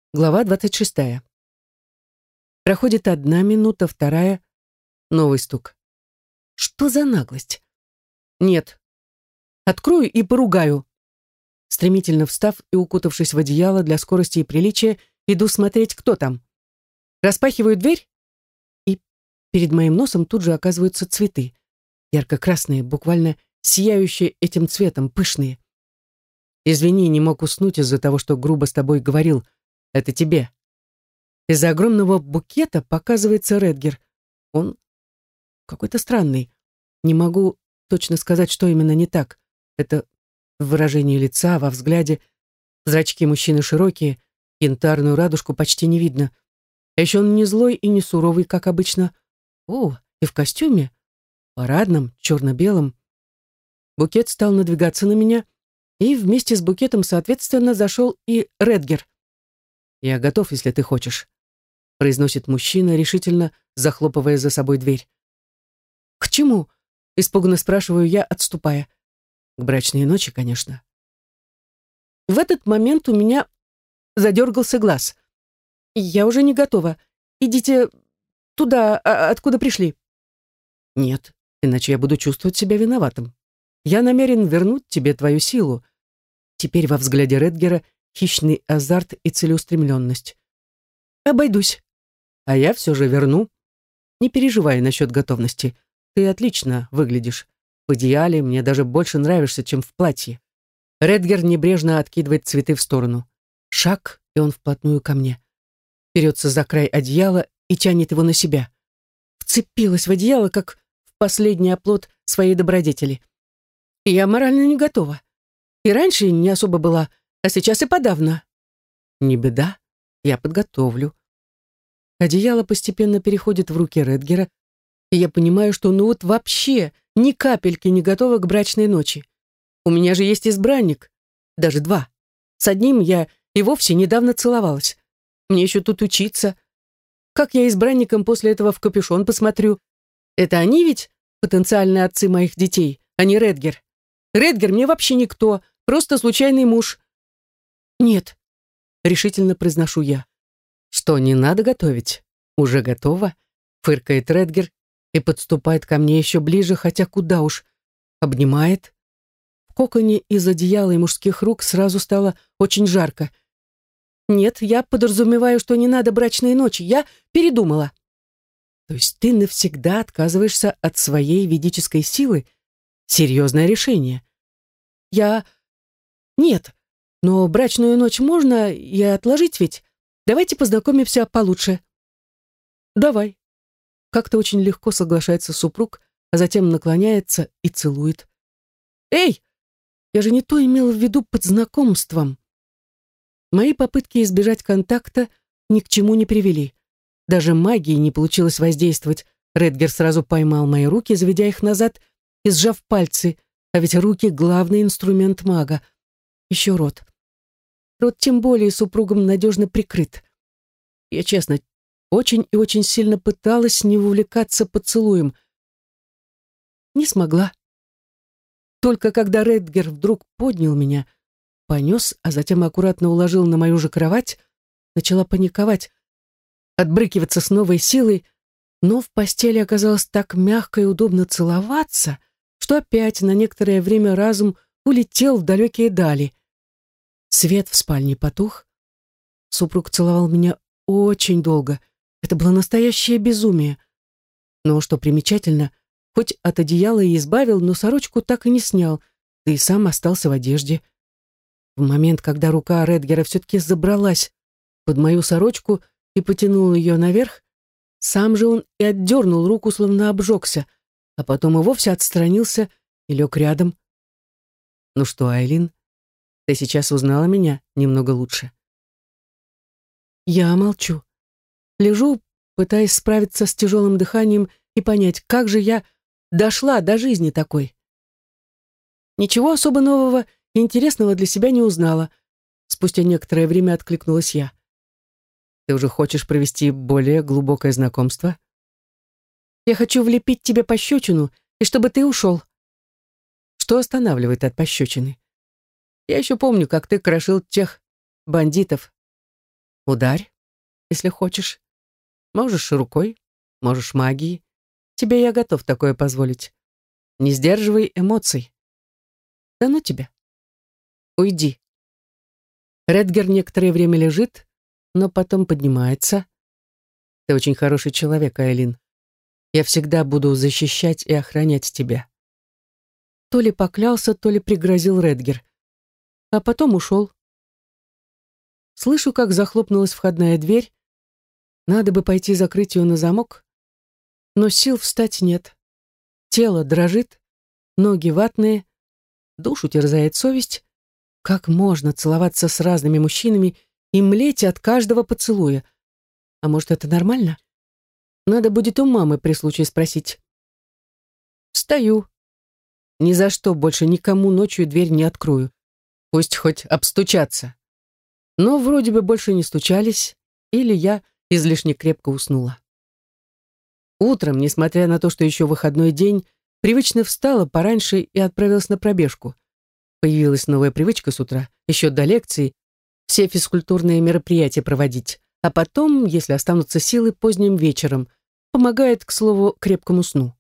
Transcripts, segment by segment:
Глава 26. Проходит 1 минута, вторая. Новый стук. Что за наглость? Нет. Открою и поругаю. Стремительно встав и укутавшись в одеяло для скорости и приличия, иду смотреть, кто там. Распахиваю дверь, и перед моим носом тут же оказываются цветы. Ярко-красные, буквально сияющие этим цветом, пышные. Извини, не мог уснуть из-за того, что грубо с тобой говорил. Это тебе. Из-за огромного букета показывается Редгер. Он какой-то странный. Не могу точно сказать, что именно не так. Это в выражении лица, во взгляде. Зрачки мужчины широкие, янтарную радужку почти не видно. А еще он не злой и не суровый, как обычно. О, и в костюме. Парадном, черно-белом. Букет стал надвигаться на меня, и вместе с букетом, соответственно, зашел и Редгер. «Я готов, если ты хочешь», — произносит мужчина, решительно захлопывая за собой дверь. «К чему?» — испуганно спрашиваю я, отступая. «К брачной ночи, конечно». В этот момент у меня задергался глаз. «Я уже не готова. Идите туда, откуда пришли». «Нет, иначе я буду чувствовать себя виноватым. Я намерен вернуть тебе твою силу». Теперь во взгляде Редгера хищный азарт и целеустремленность. «Обойдусь». «А я все же верну. Не переживай насчет готовности. Ты отлично выглядишь. В идеале мне даже больше нравишься, чем в платье». Редгер небрежно откидывает цветы в сторону. Шаг, и он вплотную ко мне. Берется за край одеяла и тянет его на себя. Вцепилась в одеяло, как в последний оплот своей добродетели. И я морально не готова. И раньше не особо была, а сейчас и подавно. Не беда, я подготовлю. Одеяло постепенно переходит в руки Редгера, и я понимаю, что ну вот вообще ни капельки не готова к брачной ночи. У меня же есть избранник, даже 2. С одним я и вовсе недавно целовалась. Мне еще тут учиться. Как я избранником после этого в капюшон посмотрю? Это они ведь потенциальные отцы моих детей, а не Редгер. Редгер мне вообще никто, просто случайный муж. «Нет», — решительно произношу я. «Что, не надо готовить? Уже готово?» — фыркает Редгер и подступает ко мне еще ближе, хотя куда уж. Обнимает. В коконе из одеяла и мужских рук сразу стало очень жарко. «Нет, я подразумеваю, что не надо брачной ночи. Я передумала». «То есть ты навсегда отказываешься от своей ведической силы? Серьезное решение». «Нет, но брачную ночь можно и отложить ведь. Давайте познакомимся получше». «Давай». Как-то очень легко соглашается супруг, а затем наклоняется и целует. «Эй, я же не то имела в виду под знакомством». Мои попытки избежать контакта ни к чему не привели. Даже магией не получилось воздействовать. Редгер сразу поймал мои руки, заведя их назад и сжав пальцы, а ведь руки — главный инструмент мага. Еще рот. Рот тем более супругом надежно прикрыт. Я, честно, очень и очень сильно пыталась не увлекаться поцелуем. Не смогла. Только когда Редгер вдруг поднял меня, понес, а затем аккуратно уложил на мою же кровать, начала паниковать, отбрыкиваться с новой силой, но в постели оказалось так мягко и удобно целоваться, что опять на некоторое время разум улетел в далекие дали. Свет в спальне потух. Супруг целовал меня очень долго. Это было настоящее безумие. Но, что примечательно, хоть от одеяла и избавил, но сорочку так и не снял, да и сам остался в одежде. В момент, когда рука Редгера все-таки забралась под мою сорочку и потянул ее наверх, сам же он и отдернул руку, словно обжегся, а потом и вовсе отстранился и лег рядом. «Ну что, Айлин, ты сейчас узнала меня немного лучше?» Я молчу. Лежу, пытаясь справиться с тяжелым дыханием и понять, как же я дошла до жизни такой. Ничего особо нового и интересного для себя не узнала. Спустя некоторое время откликнулась я. «Ты уже хочешь провести более глубокое знакомство?» «Я хочу влепить тебе пощечину, и чтобы ты ушел». «Что останавливает от пощечины?» «Я еще помню, как ты крошил тех бандитов». Ударь, если хочешь. Можешь рукой, можешь магией. Тебе я готов такое позволить. Не сдерживай эмоций. Да ну тебя. Уйди. Редгер некоторое время лежит, но потом поднимается. Ты очень хороший человек, Айлин. Я всегда буду защищать и охранять тебя. То ли поклялся, то ли пригрозил Редгер. А потом ушел. Слышу, как захлопнулась входная дверь. Надо бы пойти закрыть ее на замок. Но сил встать нет. Тело дрожит, ноги ватные, душу терзает совесть. Как можно целоваться с разными мужчинами и млеть от каждого поцелуя? А может, это нормально? Надо будет у мамы при случае спросить. Встаю. Ни за что больше никому ночью дверь не открою. Пусть хоть обстучатся. Но вроде бы больше не стучались, или я излишне крепко уснула. Утром, несмотря на то, что еще выходной день, привычно встала пораньше и отправилась на пробежку. Появилась новая привычка с утра, еще до лекции, все физкультурные мероприятия проводить, а потом, если останутся силы, поздним вечером. Помогает, к слову, крепкому сну.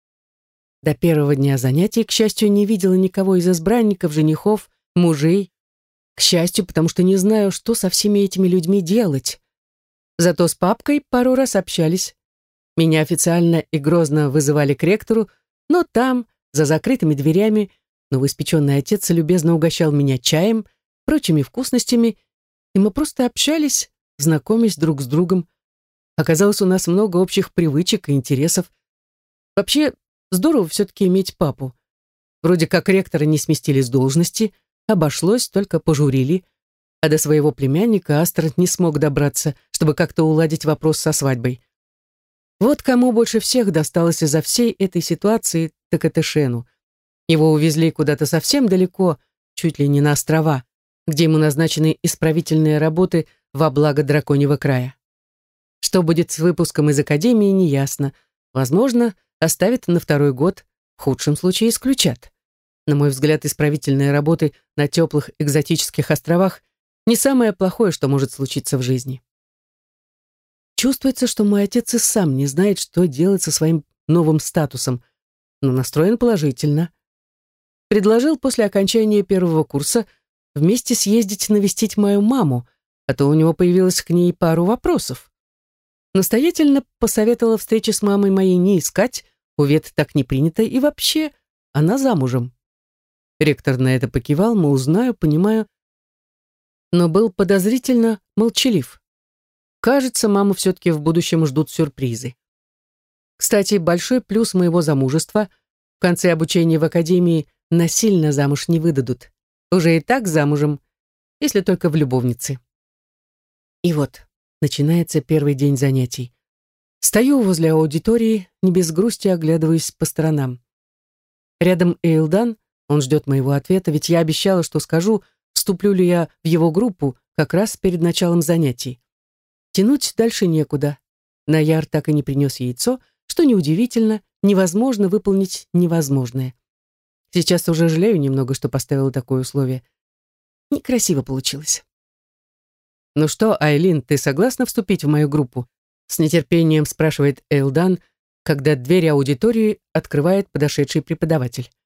До первого дня занятий, к счастью, не видела никого из избранников, женихов, мужей. К счастью, потому что не знаю, что со всеми этими людьми делать. Зато с папкой пару раз общались. Меня официально и грозно вызывали к ректору, но там, за закрытыми дверями, новоиспеченный отец любезно угощал меня чаем, прочими вкусностями, и мы просто общались, знакомясь друг с другом. Оказалось, у нас много общих привычек и интересов. Вообще, здорово все-таки иметь папу. Вроде как ректора не сместили с должности, обошлось, только пожурили, а до своего племянника Астрид не смог добраться, чтобы как-то уладить вопрос со свадьбой. Вот кому больше всех досталось из-за всей этой ситуации, так это Шену. Его увезли куда-то совсем далеко, чуть ли не на острова, где ему назначены исправительные работы во благо Драконьего края. Что будет с выпуском из академии, неясно. Возможно, оставят на второй год, в худшем случае исключат. На мой взгляд, исправительные работы на теплых экзотических островах не самое плохое, что может случиться в жизни. Чувствуется, что мой отец и сам не знает, что делать со своим новым статусом, но настроен положительно. Предложил после окончания первого курса вместе съездить навестить мою маму, а то у него появилось к ней пару вопросов. Настоятельно посоветовала встречи с мамой моей не искать, у Вет так не принято, и вообще она замужем. Ректор на это покивал, мол, знаю, понимаю, но был подозрительно молчалив. Кажется, маму все-таки в будущем ждут сюрпризы. Кстати, большой плюс моего замужества: в конце обучения в академии насильно замуж не выдадут. Уже и так замужем, если только в любовнице. И вот, начинается первый день занятий. Стою возле аудитории, не без грусти оглядываясь по сторонам. Рядом Эйлдан, он ждет моего ответа, ведь я обещала, что скажу, вступлю ли я в его группу как раз перед началом занятий. Тянуть дальше некуда. Наяр так и не принес яйцо, что неудивительно, невозможно выполнить невозможное. Сейчас уже жалею немного, что поставила такое условие. Некрасиво получилось. «Ну что, Айлин, ты согласна вступить в мою группу?» С нетерпением спрашивает Эйлдан, когда дверь аудитории открывает подошедший преподаватель.